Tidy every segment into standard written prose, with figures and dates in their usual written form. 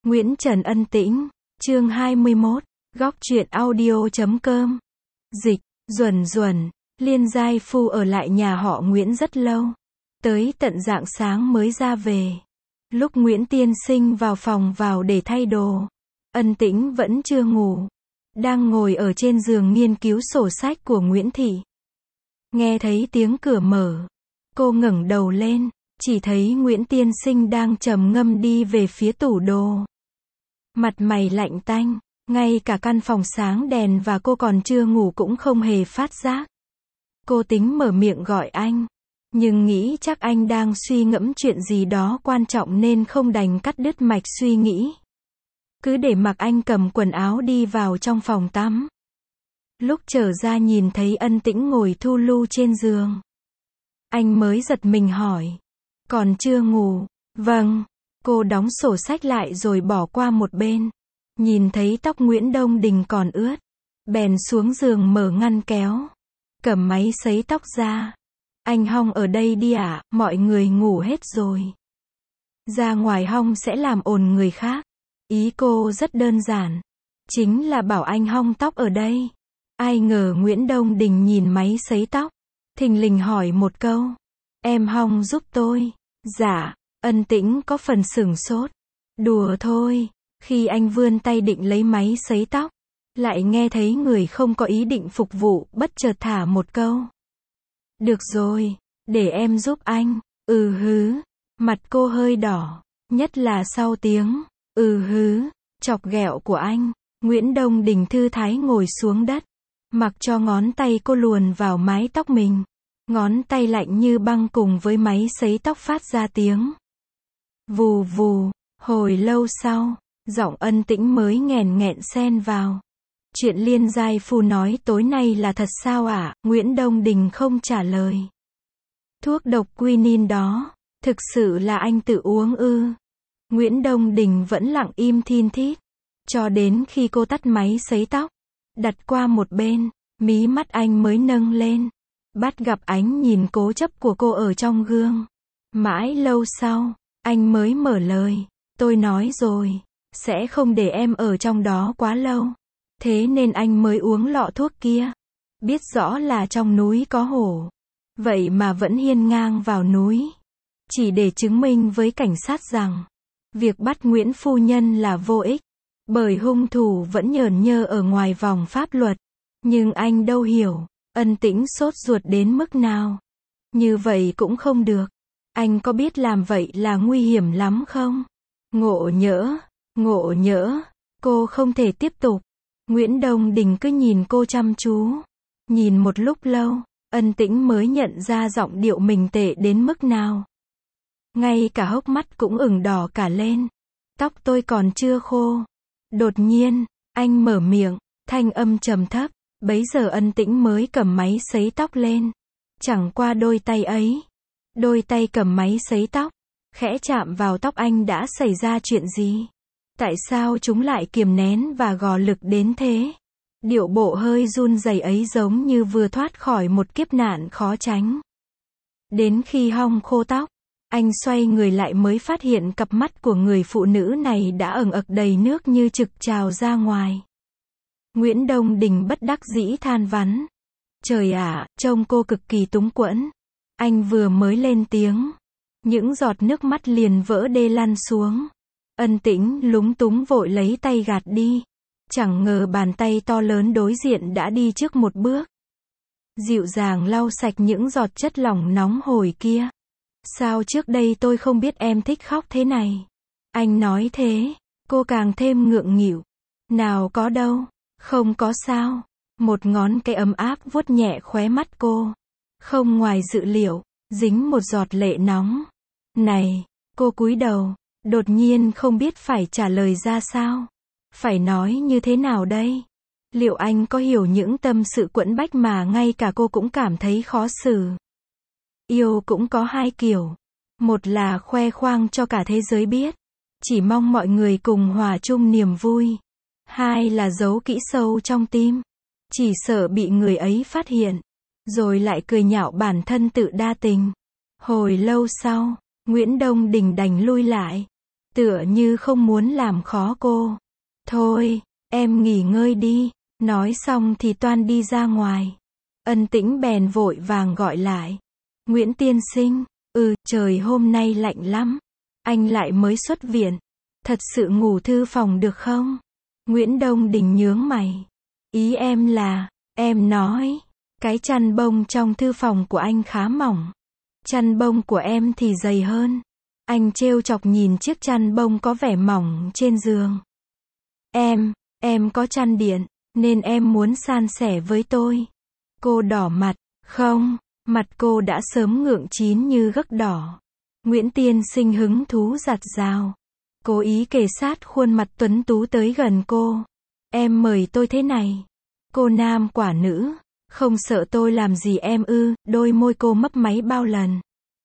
Nguyễn Trần Ân Tĩnh, chương 21, góc truyện audio.com. Dịch, Duẩn Duẩn, Liên giai phu ở lại nhà họ Nguyễn rất lâu. Tới tận rạng sáng mới ra về. Lúc Nguyễn tiên sinh vào phòng vào để thay đồ, Ân Tĩnh vẫn chưa ngủ. Đang ngồi ở trên giường nghiên cứu sổ sách của Nguyễn Thị. Nghe thấy tiếng cửa mở. Cô ngẩng đầu lên, chỉ thấy Nguyễn tiên sinh đang trầm ngâm đi về phía tủ đồ. Mặt mày lạnh tanh, ngay cả căn phòng sáng đèn và cô còn chưa ngủ cũng không hề phát giác. Cô tính mở miệng gọi anh, nhưng nghĩ chắc anh đang suy ngẫm chuyện gì đó quan trọng nên không đành cắt đứt mạch suy nghĩ. Cứ để mặc anh cầm quần áo đi vào trong phòng tắm. Lúc trở ra nhìn thấy Ân Tĩnh ngồi thu lu trên giường. Anh mới giật mình hỏi. Còn chưa ngủ? Vâng. Cô đóng sổ sách lại rồi bỏ qua một bên. Nhìn thấy tóc Nguyễn Đông Đình còn ướt. Bèn xuống giường mở ngăn kéo. Cầm máy sấy tóc ra. Anh hong ở đây đi ạ, mọi người ngủ hết rồi. Ra ngoài hong sẽ làm ồn người khác. Ý cô rất đơn giản. Chính là bảo anh hong tóc ở đây. Ai ngờ Nguyễn Đông Đình nhìn máy sấy tóc. Thình lình hỏi một câu. Em hong giúp tôi. Dạ. Ân Tĩnh có phần sửng sốt. Đùa thôi. Khi anh vươn tay định lấy máy sấy tóc, lại nghe thấy người không có ý định phục vụ bất chợt thả một câu. Được rồi, để em giúp anh. Hứ. Mặt cô hơi đỏ, nhất là sau tiếng hứ, chọc ghẹo của anh. Nguyễn Đông Đình thư thái ngồi xuống đất, mặc cho ngón tay cô luồn vào mái tóc mình. Ngón tay lạnh như băng cùng với máy sấy tóc phát ra tiếng vù vù. Hồi lâu sau, giọng Ân Tĩnh mới nghèn nghẹn xen vào. Chuyện Liên giai phu nói tối nay là thật sao ạ? Nguyễn Đông Đình không trả lời. Thuốc độc quinin đó, thực sự là anh tự uống ư? Nguyễn Đông Đình vẫn lặng im thin thít. Cho đến khi cô tắt máy sấy tóc, đặt qua một bên, mí mắt anh mới nâng lên. Bắt gặp ánh nhìn cố chấp của cô ở trong gương. Mãi lâu sau, anh mới mở lời. Tôi nói rồi, sẽ không để em ở trong đó quá lâu. Thế nên anh mới uống lọ thuốc kia. Biết rõ là trong núi có hổ. Vậy mà vẫn hiên ngang vào núi. Chỉ để chứng minh với cảnh sát rằng, việc bắt Nguyễn phu nhân là vô ích. Bởi hung thủ vẫn nhởn nhơ ở ngoài vòng pháp luật. Nhưng anh đâu hiểu, Ân Tĩnh sốt ruột đến mức nào. Như vậy cũng không được. Anh có biết làm vậy là nguy hiểm lắm không? Ngộ nhỡ, cô không thể tiếp tục. Nguyễn Đông Đình cứ nhìn cô chăm chú. Nhìn một lúc lâu, Ân Tĩnh mới nhận ra giọng điệu mình tệ đến mức nào. Ngay cả hốc mắt cũng ửng đỏ cả lên. Tóc tôi còn chưa khô. Đột nhiên, anh mở miệng, thanh âm trầm thấp. Bấy giờ Ân Tĩnh mới cầm máy sấy tóc lên. Chẳng qua đôi tay ấy. Đôi tay cầm máy sấy tóc. Khẽ chạm vào tóc anh đã xảy ra chuyện gì? Tại sao chúng lại kiềm nén và gò lực đến thế? Điệu bộ hơi run rẩy ấy giống như vừa thoát khỏi một kiếp nạn khó tránh. Đến khi hong khô tóc, anh xoay người lại mới phát hiện cặp mắt của người phụ nữ này đã ẩn ực đầy nước như trực trào ra ngoài. Nguyễn Đông Đình bất đắc dĩ than vãn. Trời ạ, trông cô cực kỳ túng quẫn. Anh vừa mới lên tiếng. Những giọt nước mắt liền vỡ đê lăn xuống. Ân Tĩnh lúng túng vội lấy tay gạt đi. Chẳng ngờ bàn tay to lớn đối diện đã đi trước một bước. Dịu dàng lau sạch những giọt chất lỏng nóng hổi kia. Sao trước đây tôi không biết em thích khóc thế này? Anh nói thế, cô càng thêm ngượng nghịu. Nào có đâu, không có sao. Một ngón tay ấm áp vuốt nhẹ khóe mắt cô. Không ngoài dự liệu, dính một giọt lệ nóng. Này, cô cúi đầu, đột nhiên không biết phải trả lời ra sao. Phải nói như thế nào đây? Liệu anh có hiểu những tâm sự quẫn bách mà ngay cả cô cũng cảm thấy khó xử? Yêu cũng có hai kiểu. Một là khoe khoang cho cả thế giới biết. Chỉ mong mọi người cùng hòa chung niềm vui. Hai là giấu kỹ sâu trong tim. Chỉ sợ bị người ấy phát hiện. Rồi lại cười nhạo bản thân tự đa tình. Hồi lâu sau, Nguyễn Đông Đình đành lui lại. tựa như không muốn làm khó cô. Thôi, em nghỉ ngơi đi. Nói xong thì toan đi ra ngoài. Ân Tĩnh bèn vội vàng gọi lại. Nguyễn tiên sinh, trời hôm nay lạnh lắm. Anh lại mới xuất viện. Thật sự ngủ thư phòng được không? Nguyễn Đông Đình nhướng mày. Ý em là, em nói, cái chăn bông trong thư phòng của anh khá mỏng. Chăn bông của em thì dày hơn. Anh trêu chọc nhìn chiếc chăn bông có vẻ mỏng trên giường. Em có chăn điện, nên em muốn san sẻ với tôi. Cô đỏ mặt, không, mặt cô đã sớm ngượng chín như gấc đỏ. Nguyễn tiên sinh hứng thú giặt rào. Cố ý kề sát khuôn mặt tuấn tú tới gần cô. Em mời tôi thế này. Cô nam quả nữ, không sợ tôi làm gì em ư? Đôi môi cô mấp máy bao lần.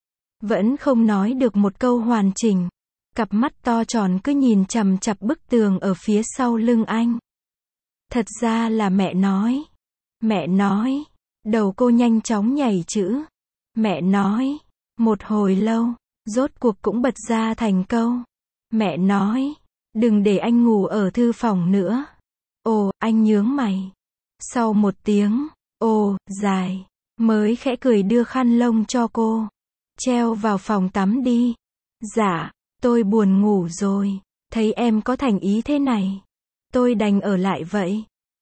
Vẫn không nói được một câu hoàn chỉnh. Cặp mắt to tròn cứ nhìn chằm chằm bức tường ở phía sau lưng anh. Thật ra là mẹ nói. Mẹ nói. Đầu cô nhanh chóng nhảy chữ. Mẹ nói. Một hồi lâu, rốt cuộc cũng bật ra thành câu. Mẹ nói. Đừng để anh ngủ ở thư phòng nữa. Ồ, anh nhướng mày. Sau một tiếng, dài, mới khẽ cười đưa khăn lông cho cô. Treo vào phòng tắm đi. Dạ, tôi buồn ngủ rồi. Thấy em có thành ý thế này. Tôi đành ở lại vậy.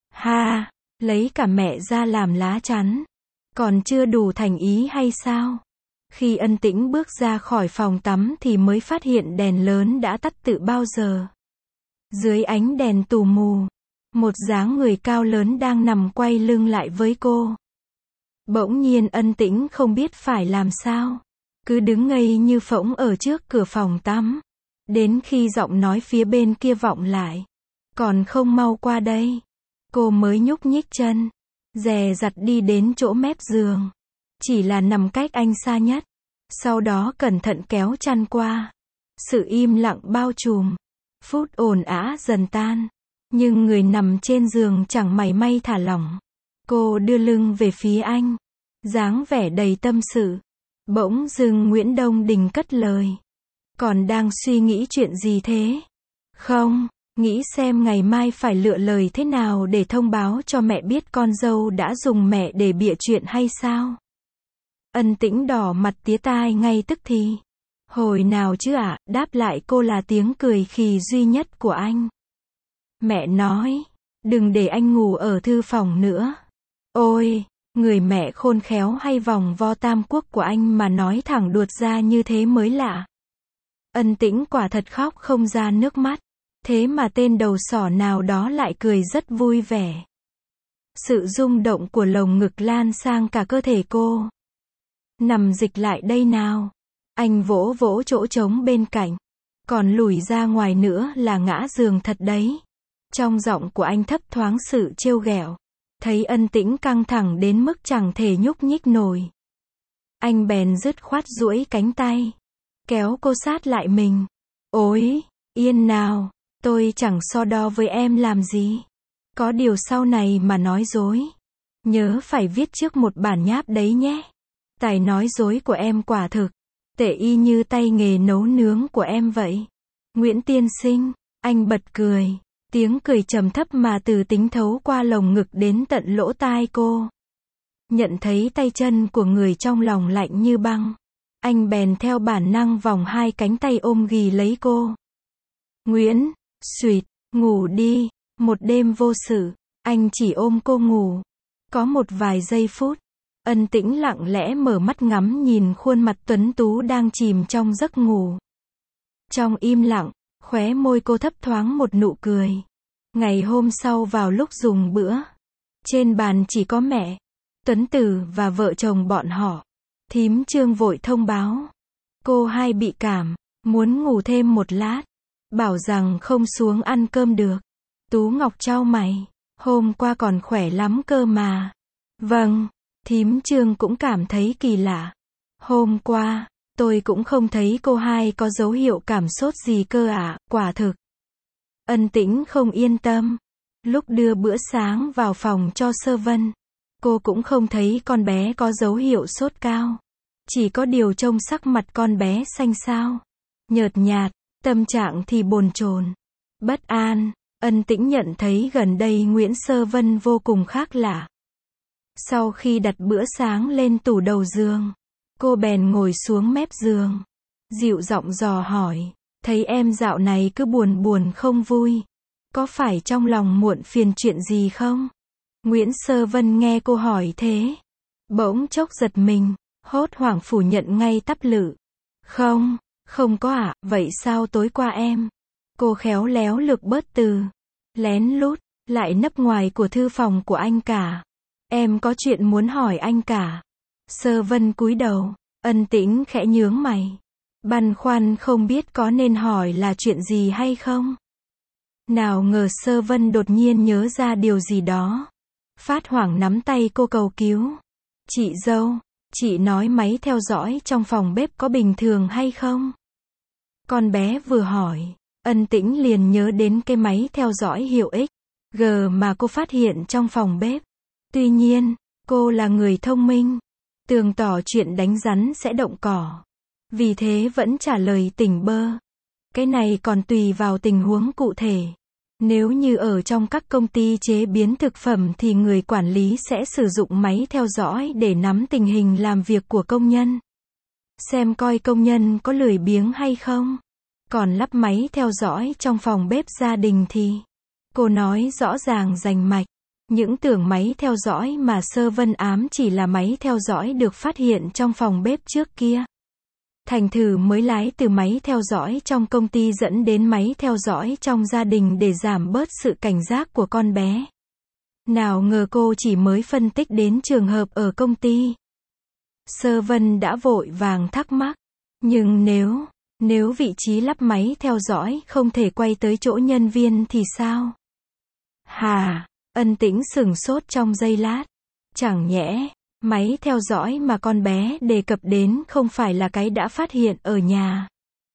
Ha, lấy cả mẹ ra làm lá chắn. Còn chưa đủ thành ý hay sao? Khi Ân Tĩnh bước ra khỏi phòng tắm thì mới phát hiện đèn lớn đã tắt từ bao giờ. Dưới ánh đèn tù mù, một dáng người cao lớn đang nằm quay lưng lại với cô. Bỗng nhiên Ân Tĩnh không biết phải làm sao. Cứ đứng ngây như phỗng ở trước cửa phòng tắm. Đến khi giọng nói phía bên kia vọng lại. Còn không mau qua đây. Cô mới nhúc nhích chân. Dè dặt đi đến chỗ mép giường. Chỉ là nằm cách anh xa nhất. Sau đó cẩn thận kéo chăn qua. Sự im lặng bao trùm. Phút ồn ào dần tan. Nhưng người nằm trên giường chẳng mảy may thả lỏng. Cô đưa lưng về phía anh. Dáng vẻ đầy tâm sự. Bỗng dưng Nguyễn Đông Đình cất lời. Còn đang suy nghĩ chuyện gì thế? Không, nghĩ xem ngày mai phải lựa lời thế nào để thông báo cho mẹ biết con dâu đã dùng mẹ để bịa chuyện hay sao? Ân Tĩnh đỏ mặt tía tai ngay tức thì. Hồi nào chứ ạ, đáp lại cô là tiếng cười khì duy nhất của anh. Mẹ nói, đừng để anh ngủ ở thư phòng nữa. Ôi, người mẹ khôn khéo hay vòng vo tam quốc của anh mà nói thẳng đuột ra như thế mới lạ. Ân Tĩnh quả thật khóc không ra nước mắt. Thế mà tên đầu sỏ nào đó lại cười rất vui vẻ. Sự rung động của lồng ngực lan sang cả cơ thể cô. Nằm dịch lại đây nào. Anh vỗ vỗ chỗ trống bên cạnh. Còn lùi ra ngoài nữa là ngã giường thật đấy. Trong giọng của anh thấp thoáng sự trêu ghẹo. Thấy Ân Tĩnh căng thẳng đến mức chẳng thể nhúc nhích nổi. Anh bèn dứt khoát duỗi cánh tay. Kéo cô sát lại mình. Ôi, yên nào. Tôi chẳng so đo với em làm gì. Có điều sau này mà nói dối. Nhớ phải viết trước một bản nháp đấy nhé. Tài nói dối của em quả thực. Tệ y như tay nghề nấu nướng của em vậy. Nguyễn tiên sinh, anh bật cười. Tiếng cười trầm thấp mà từ tính thấu qua lồng ngực đến tận lỗ tai cô. Nhận thấy tay chân của người trong lòng lạnh như băng. Anh bèn theo bản năng vòng hai cánh tay ôm ghì lấy cô. Nguyễn, xuyệt, ngủ đi. Một đêm vô sự, anh chỉ ôm cô ngủ. Có một vài giây phút, Ân Tĩnh lặng lẽ mở mắt ngắm nhìn khuôn mặt tuấn tú đang chìm trong giấc ngủ. Trong im lặng, khóe môi cô thấp thoáng một nụ cười. Ngày hôm sau vào lúc dùng bữa, trên bàn chỉ có mẹ, Tuấn Tử và vợ chồng bọn họ. Thím Trương vội thông báo. Cô hai bị cảm, muốn ngủ thêm một lát. Bảo rằng không xuống ăn cơm được. Tú Ngọc chau mày. Hôm qua còn khỏe lắm cơ mà. Vâng, thím Trương cũng cảm thấy kỳ lạ. Hôm qua, tôi cũng không thấy cô hai có dấu hiệu cảm sốt gì cơ ạ, quả thực. Ân Tĩnh không yên tâm. Lúc đưa bữa sáng vào phòng cho Sơ Vân, cô cũng không thấy con bé có dấu hiệu sốt cao. Chỉ có điều trông sắc mặt con bé xanh xao, nhợt nhạt, Tâm trạng thì bồn chồn, bất an. Ân Tĩnh nhận thấy gần đây Nguyễn Sơ Vân vô cùng khác lạ. Sau khi đặt bữa sáng lên tủ đầu giường, cô bèn ngồi xuống mép giường, dịu giọng dò hỏi, thấy em dạo này cứ buồn buồn không vui, có phải trong lòng muộn phiền chuyện gì không? Nguyễn Sơ Vân nghe cô hỏi thế, bỗng chốc giật mình, hốt hoảng phủ nhận ngay tắp lự. Không, không có ạ, vậy sao tối qua em? Cô khéo léo lược bớt từ, lén lút, lại nấp ngoài của thư phòng của anh cả. Em có chuyện muốn hỏi anh cả. Sơ Vân cúi đầu, Ân Tĩnh khẽ nhướng mày, băn khoăn không biết có nên hỏi là chuyện gì hay không. Nào ngờ Sơ Vân đột nhiên nhớ ra điều gì đó, phát hoảng nắm tay cô cầu cứu. Chị dâu, chị nói máy theo dõi trong phòng bếp có bình thường hay không? Con bé vừa hỏi, Ân Tĩnh liền nhớ đến cái máy theo dõi hiệu XG mà cô phát hiện trong phòng bếp. Tuy nhiên, cô là người thông minh, tường tỏ chuyện đánh rắn sẽ động cỏ. Vì thế vẫn trả lời tỉnh bơ. Cái này còn tùy vào tình huống cụ thể. Nếu như ở trong các công ty chế biến thực phẩm thì người quản lý sẽ sử dụng máy theo dõi để nắm tình hình làm việc của công nhân. Xem coi công nhân có lười biếng hay không. Còn lắp máy theo dõi trong phòng bếp gia đình thì, cô nói rõ ràng rành mạch. Những tưởng máy theo dõi mà Sơ Vân ám chỉ là máy theo dõi được phát hiện trong phòng bếp trước kia. Thành thử mới lái từ máy theo dõi trong công ty dẫn đến máy theo dõi trong gia đình để giảm bớt sự cảnh giác của con bé. Nào ngờ cô chỉ mới phân tích đến trường hợp ở công ty. Sơ Vân đã vội vàng thắc mắc. Nhưng nếu vị trí lắp máy theo dõi không thể quay tới chỗ nhân viên thì sao? Hà, Ân Tĩnh sửng sốt trong giây lát. Chẳng nhẽ, máy theo dõi mà con bé đề cập đến không phải là cái đã phát hiện ở nhà.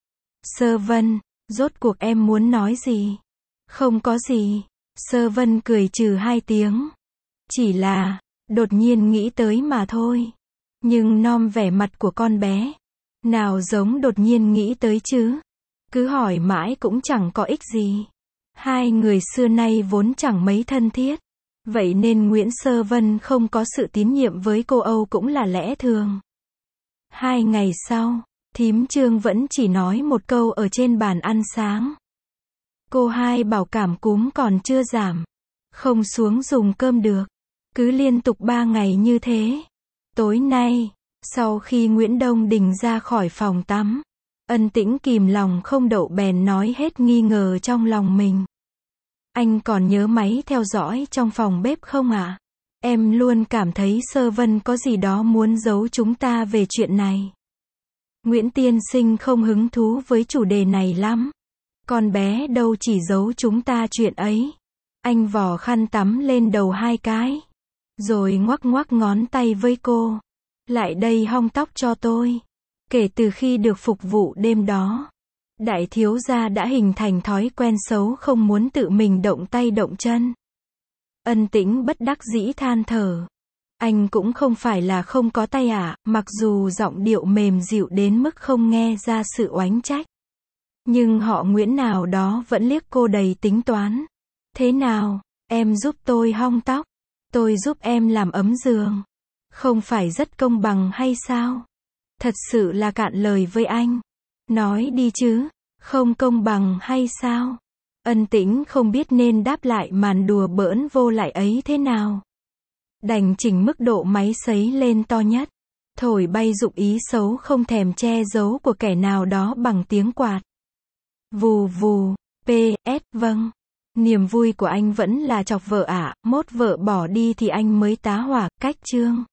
Sơ Vân, rốt cuộc em muốn nói gì? Không có gì. Sơ Vân cười trừ hai tiếng. Chỉ là, đột nhiên nghĩ tới mà thôi. Nhưng nom vẻ mặt của con bé, nào giống đột nhiên nghĩ tới chứ. Cứ hỏi mãi cũng chẳng có ích gì. Hai người xưa nay vốn chẳng mấy thân thiết. Vậy nên Nguyễn Sơ Vân không có sự tín nhiệm với cô Âu cũng là lẽ thường. 2 ngày sau, thím Trương vẫn chỉ nói một câu ở trên bàn ăn sáng. Cô hai bảo cảm cúm còn chưa giảm. Không xuống dùng cơm được. Cứ liên tục 3 ngày như thế. Tối nay, sau khi Nguyễn Đông Đình ra khỏi phòng tắm, Ân Tĩnh kìm lòng không đậu bèn nói hết nghi ngờ trong lòng mình. Anh còn nhớ máy theo dõi trong phòng bếp không ạ? Em luôn cảm thấy Sơ Vân có gì đó muốn giấu chúng ta về chuyện này. Nguyễn tiên sinh không hứng thú với chủ đề này lắm. Con bé đâu chỉ giấu chúng ta chuyện ấy. Anh vò khăn tắm lên đầu 2 cái. Rồi ngoắc ngoắc ngón tay với cô. Lại đây hong tóc cho tôi. Kể từ khi được phục vụ đêm đó, đại thiếu gia đã hình thành thói quen xấu không muốn tự mình động tay động chân. Ân Tĩnh bất đắc dĩ than thở. Anh cũng không phải là không có tay ạ, mặc dù giọng điệu mềm dịu đến mức không nghe ra sự oánh trách. Nhưng họ Nguyễn nào đó vẫn liếc cô đầy tính toán. Thế nào, em giúp tôi hong tóc, tôi giúp em làm ấm giường. Không phải rất công bằng hay sao? Thật sự là cạn lời với anh. Nói đi chứ, không công bằng hay sao? Ân Tĩnh không biết nên đáp lại màn đùa bỡn vô lại ấy thế nào. Đành chỉnh mức độ máy sấy lên to nhất. Thổi bay dụng ý xấu không thèm che giấu của kẻ nào đó bằng tiếng quạt. Vù vù, PS, vâng. Niềm vui của anh vẫn là chọc vợ ạ, mốt vợ bỏ đi thì anh mới tá hỏa, cách chương.